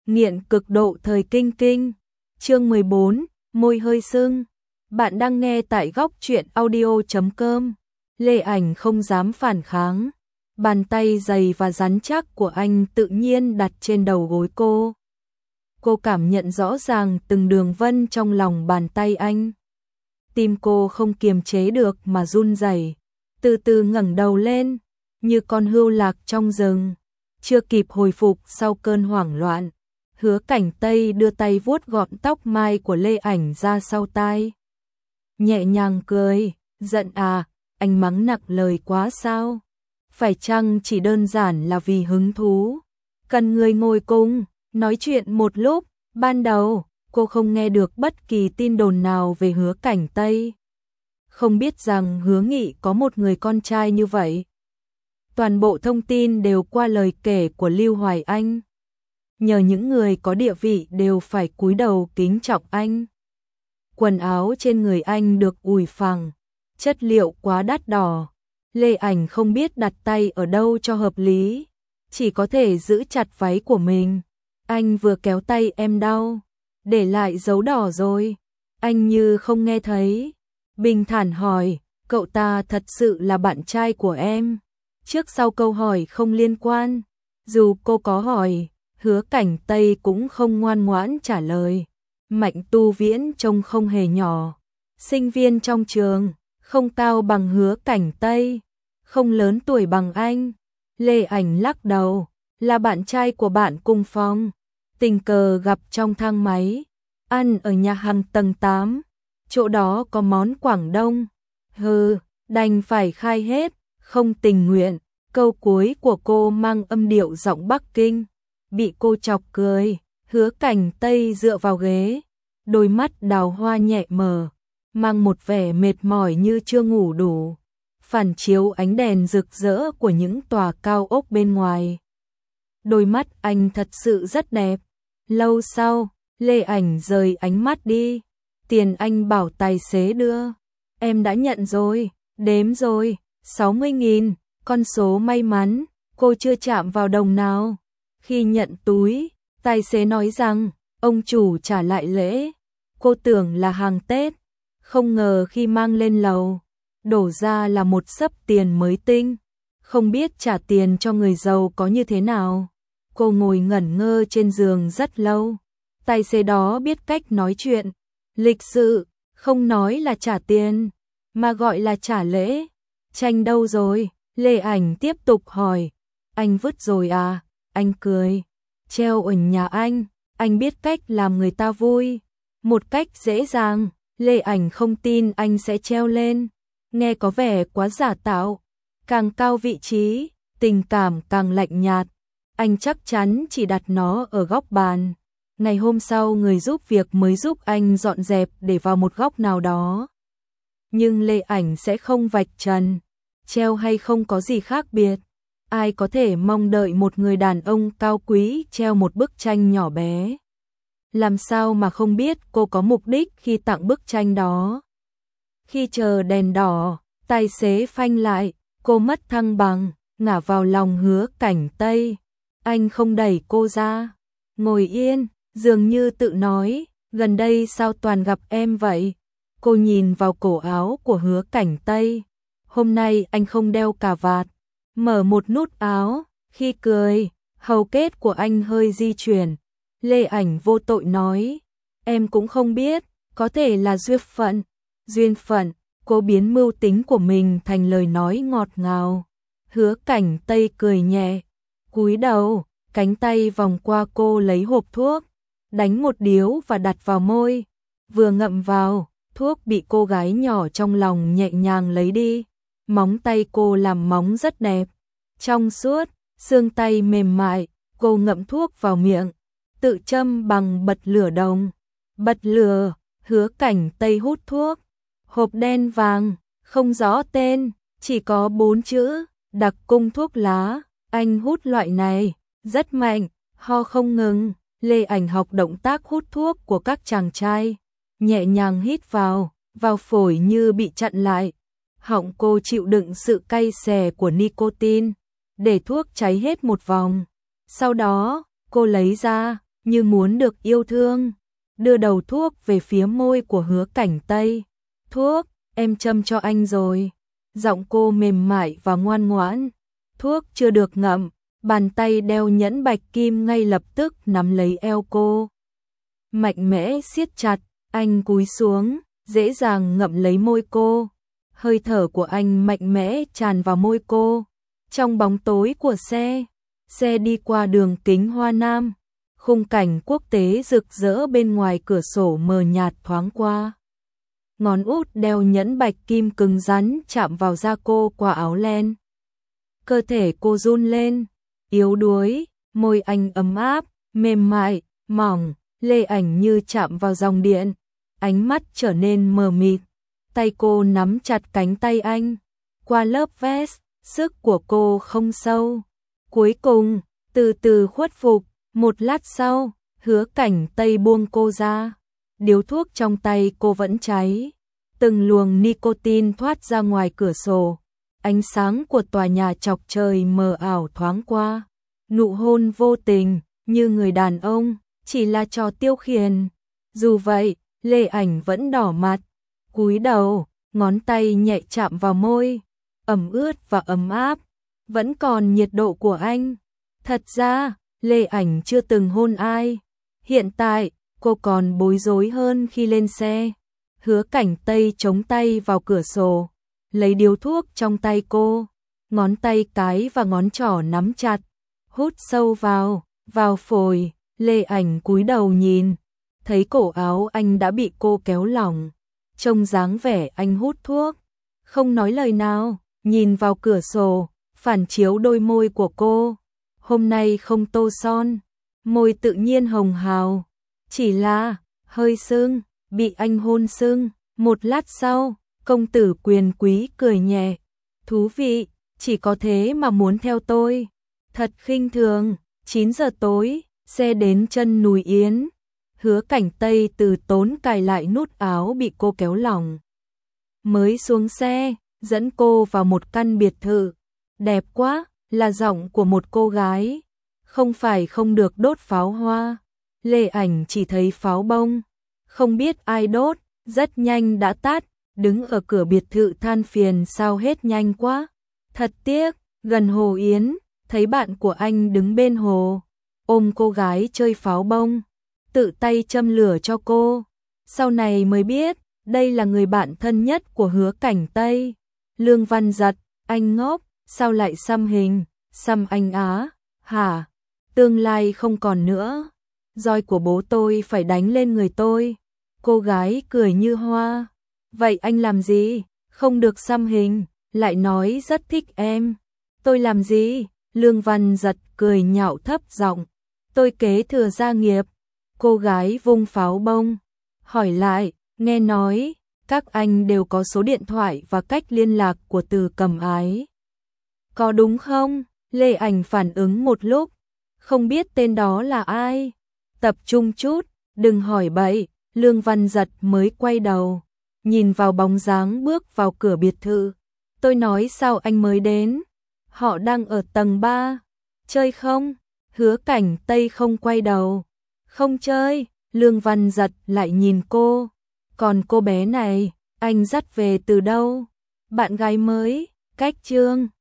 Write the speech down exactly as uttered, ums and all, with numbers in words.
Nghiện cực độ thời kinh kinh. Chương mười bốn, môi hơi sưng. Bạn đang nghe tại góc truyện audio chấm com. Lê Ảnh không dám phản kháng. Bàn tay dày và rắn chắc của anh tự nhiên đặt trên đầu gối cô. Cô cảm nhận rõ ràng từng đường vân trong lòng bàn tay anh. Tim cô không kiềm chế được mà run rẩy, từ từ ngẩng đầu lên, như con hươu lạc trong rừng, chưa kịp hồi phục sau cơn hoảng loạn. Hứa Cảnh Tây đưa tay vuốt gọn tóc mai của Lê Ảnh ra sau tai. Nhẹ nhàng cười, giận à, anh mắng nặng lời quá sao? Phải chăng chỉ đơn giản là vì hứng thú? Cần người ngồi cùng, nói chuyện một lúc. Ban đầu, cô không nghe được bất kỳ tin đồn nào về Hứa Cảnh Tây. Không biết rằng Hứa Nghị có một người con trai như vậy. Toàn bộ thông tin đều qua lời kể của Lưu Hoài Anh. Nhờ những người có địa vị đều phải cúi đầu kính trọng anh. Quần áo trên người anh được ủi phẳng, chất liệu quá đắt đỏ. Lê Ảnh không biết đặt tay ở đâu cho hợp lý, chỉ có thể giữ chặt váy của mình. Anh vừa kéo tay em đau, để lại dấu đỏ rồi. Anh như không nghe thấy, bình thản hỏi, cậu ta thật sự là bạn trai của em? Trước sau câu hỏi không liên quan, dù cô có hỏi, Hứa Cảnh Tây cũng không ngoan ngoãn trả lời. Mạnh Tu Viễn trông không hề nhỏ, sinh viên trong trường, không cao bằng Hứa Cảnh Tây, không lớn tuổi bằng anh. Lê Ảnh lắc đầu, là bạn trai của bạn cùng phòng, tình cờ gặp trong thang máy, ăn ở nhà hàng tầng tám, chỗ đó có món Quảng Đông. Hừ, đành phải khai hết, không tình nguyện. Câu cuối của cô mang âm điệu giọng Bắc Kinh, bị cô chọc cười. Hứa Cảnh Tây dựa vào ghế, đôi mắt đào hoa nhẹ mờ, mang một vẻ mệt mỏi như chưa ngủ đủ, phản chiếu ánh đèn rực rỡ của những tòa cao ốc bên ngoài. Đôi mắt anh thật sự rất đẹp. Lâu sau, Lê Ảnh rời ánh mắt đi. Tiền anh bảo tài xế đưa, em đã nhận rồi, đếm rồi, sáu mươi nghìn, con số may mắn, cô chưa chạm vào đồng nào. Khi nhận túi, tài xế nói rằng, ông chủ trả lại lễ, cô tưởng là hàng Tết, không ngờ khi mang lên lầu, đổ ra là một xấp tiền mới tinh. Không biết trả tiền cho người giàu có như thế nào. Cô ngồi ngẩn ngơ trên giường rất lâu. Tài xế đó biết cách nói chuyện, lịch sự, không nói là trả tiền, mà gọi là trả lễ. Tranh đâu rồi? Lê Ảnh tiếp tục hỏi. Anh vứt rồi à? Anh cười. Treo ở nhà anh, anh biết cách làm người ta vui. Một cách dễ dàng. Lê Ảnh không tin anh sẽ treo lên. Nghe có vẻ quá giả tạo. Càng cao vị trí, tình cảm càng lạnh nhạt. Anh chắc chắn chỉ đặt nó ở góc bàn. Ngày hôm sau người giúp việc mới giúp anh dọn dẹp để vào một góc nào đó. Nhưng Lê Ảnh sẽ không vạch trần. Treo hay không có gì khác biệt. Ai có thể mong đợi một người đàn ông cao quý treo một bức tranh nhỏ bé. Làm sao mà không biết cô có mục đích khi tặng bức tranh đó. Khi chờ đèn đỏ, tài xế phanh lại, cô mất thăng bằng, ngả vào lòng Hứa Cảnh Tây. Anh không đẩy cô ra, ngồi yên, dường như tự nói, gần đây sao toàn gặp em vậy? Cô nhìn vào cổ áo của Hứa Cảnh Tây. Hôm nay anh không đeo cà vạt, mở một nút áo, khi cười, hầu kết của anh hơi di chuyển. Lê Ảnh vô tội nói, em cũng không biết, có thể là duyên phận. Duyên phận, cô biến mưu tính của mình thành lời nói ngọt ngào. Hứa Cảnh Tây cười nhẹ, cúi đầu, cánh tay vòng qua cô lấy hộp thuốc, đánh một điếu và đặt vào môi. Vừa ngậm vào, thuốc bị cô gái nhỏ trong lòng nhẹ nhàng lấy đi. Móng tay cô làm móng rất đẹp, trong suốt, xương tay mềm mại. Cô ngậm thuốc vào miệng, tự châm bằng bật lửa đồng. Bật lửa, Hứa Cảnh Tây hút thuốc. Hộp đen vàng, không rõ tên, chỉ có bốn chữ, đặc cung thuốc lá. Anh hút loại này, rất mạnh, ho không ngừng. Lê Ảnh học động tác hút thuốc của các chàng trai, nhẹ nhàng hít vào, vào phổi như bị chặn lại. Họng cô chịu đựng sự cay xè của nicotine, để thuốc cháy hết một vòng. Sau đó, cô lấy ra, như muốn được yêu thương, đưa đầu thuốc về phía môi của Hứa Cảnh Tây. Thuốc, em châm cho anh rồi. Giọng cô mềm mại và ngoan ngoãn. Thuốc chưa được ngậm, bàn tay đeo nhẫn bạch kim ngay lập tức nắm lấy eo cô. Mạnh mẽ siết chặt, anh cúi xuống, dễ dàng ngậm lấy môi cô. Hơi thở của anh mạnh mẽ tràn vào môi cô. Trong bóng tối của xe, xe đi qua đường kính Hoa Nam. Khung cảnh quốc tế rực rỡ bên ngoài cửa sổ mờ nhạt thoáng qua. Ngón út đeo nhẫn bạch kim cứng rắn chạm vào da cô qua áo len. Cơ thể cô run lên, yếu đuối, môi anh ấm áp, mềm mại, mỏng, Lê Ảnh như chạm vào dòng điện. Ánh mắt trở nên mờ mịt, tay cô nắm chặt cánh tay anh. Qua lớp vest, sức của cô không sâu. Cuối cùng, từ từ khuất phục, một lát sau, Hứa Cảnh Tây buông cô ra. Điếu thuốc trong tay cô vẫn cháy. Từng luồng nicotine thoát ra ngoài cửa sổ. Ánh sáng của tòa nhà chọc trời mờ ảo thoáng qua. Nụ hôn vô tình, như người đàn ông, chỉ là trò tiêu khiển. Dù vậy, Lê Ảnh vẫn đỏ mặt, cúi đầu, ngón tay nhẹ chạm vào môi, ẩm ướt và ấm áp, vẫn còn nhiệt độ của anh. Thật ra, Lê Ảnh chưa từng hôn ai. Hiện tại, cô còn bối rối hơn khi lên xe. Hứa Cảnh Tây chống tay vào cửa sổ, lấy điếu thuốc trong tay cô, ngón tay cái và ngón trỏ nắm chặt, hút sâu vào, vào phổi. Lê Ảnh cúi đầu nhìn, thấy cổ áo anh đã bị cô kéo lỏng, trông dáng vẻ anh hút thuốc, không nói lời nào, nhìn vào cửa sổ, phản chiếu đôi môi của cô. Hôm nay không tô son, môi tự nhiên hồng hào, chỉ là hơi sưng, bị anh hôn sưng. Một lát sau, công tử quyền quý cười nhẹ, thú vị, chỉ có thế mà muốn theo tôi. Thật khinh thường. Chín giờ tối, xe đến chân núi Yến. Hứa Cảnh Tây từ tốn cài lại nút áo bị cô kéo lỏng. Mới xuống xe, dẫn cô vào một căn biệt thự. Đẹp quá, là giọng của một cô gái. Không phải không được đốt pháo hoa. Lê Ảnh chỉ thấy pháo bông. Không biết ai đốt, rất nhanh đã tắt. Đứng ở cửa biệt thự than phiền sao hết nhanh quá. Thật tiếc, gần hồ Yến, thấy bạn của anh đứng bên hồ, ôm cô gái chơi pháo bông, tự tay châm lửa cho cô. Sau này mới biết, đây là người bạn thân nhất của Hứa Cảnh Tây. Lương Văn giật, anh ngốc, sao lại xăm hình, xăm anh á, hả? Tương lai không còn nữa, roi của bố tôi phải đánh lên người tôi. Cô gái cười như hoa. Vậy anh làm gì? Không được xăm hình, lại nói rất thích em. Tôi làm gì? Lương Văn giật cười nhạo thấp giọng. Tôi kế thừa gia nghiệp. Cô gái vung pháo bông, hỏi lại, nghe nói, các anh đều có số điện thoại và cách liên lạc của Từ Cầm Ái. Có đúng không? Lê Ảnh phản ứng một lúc, không biết tên đó là ai. Tập trung chút, đừng hỏi bậy. Lương Văn giật mới quay đầu, nhìn vào bóng dáng bước vào cửa biệt thự. Tôi nói sao anh mới đến? Họ đang ở tầng ba. Chơi không? Hứa Cảnh Tây không quay đầu. Không chơi. Lương Văn giật lại nhìn cô. Còn cô bé này, anh dắt về từ đâu? Bạn gái mới, cách Trương.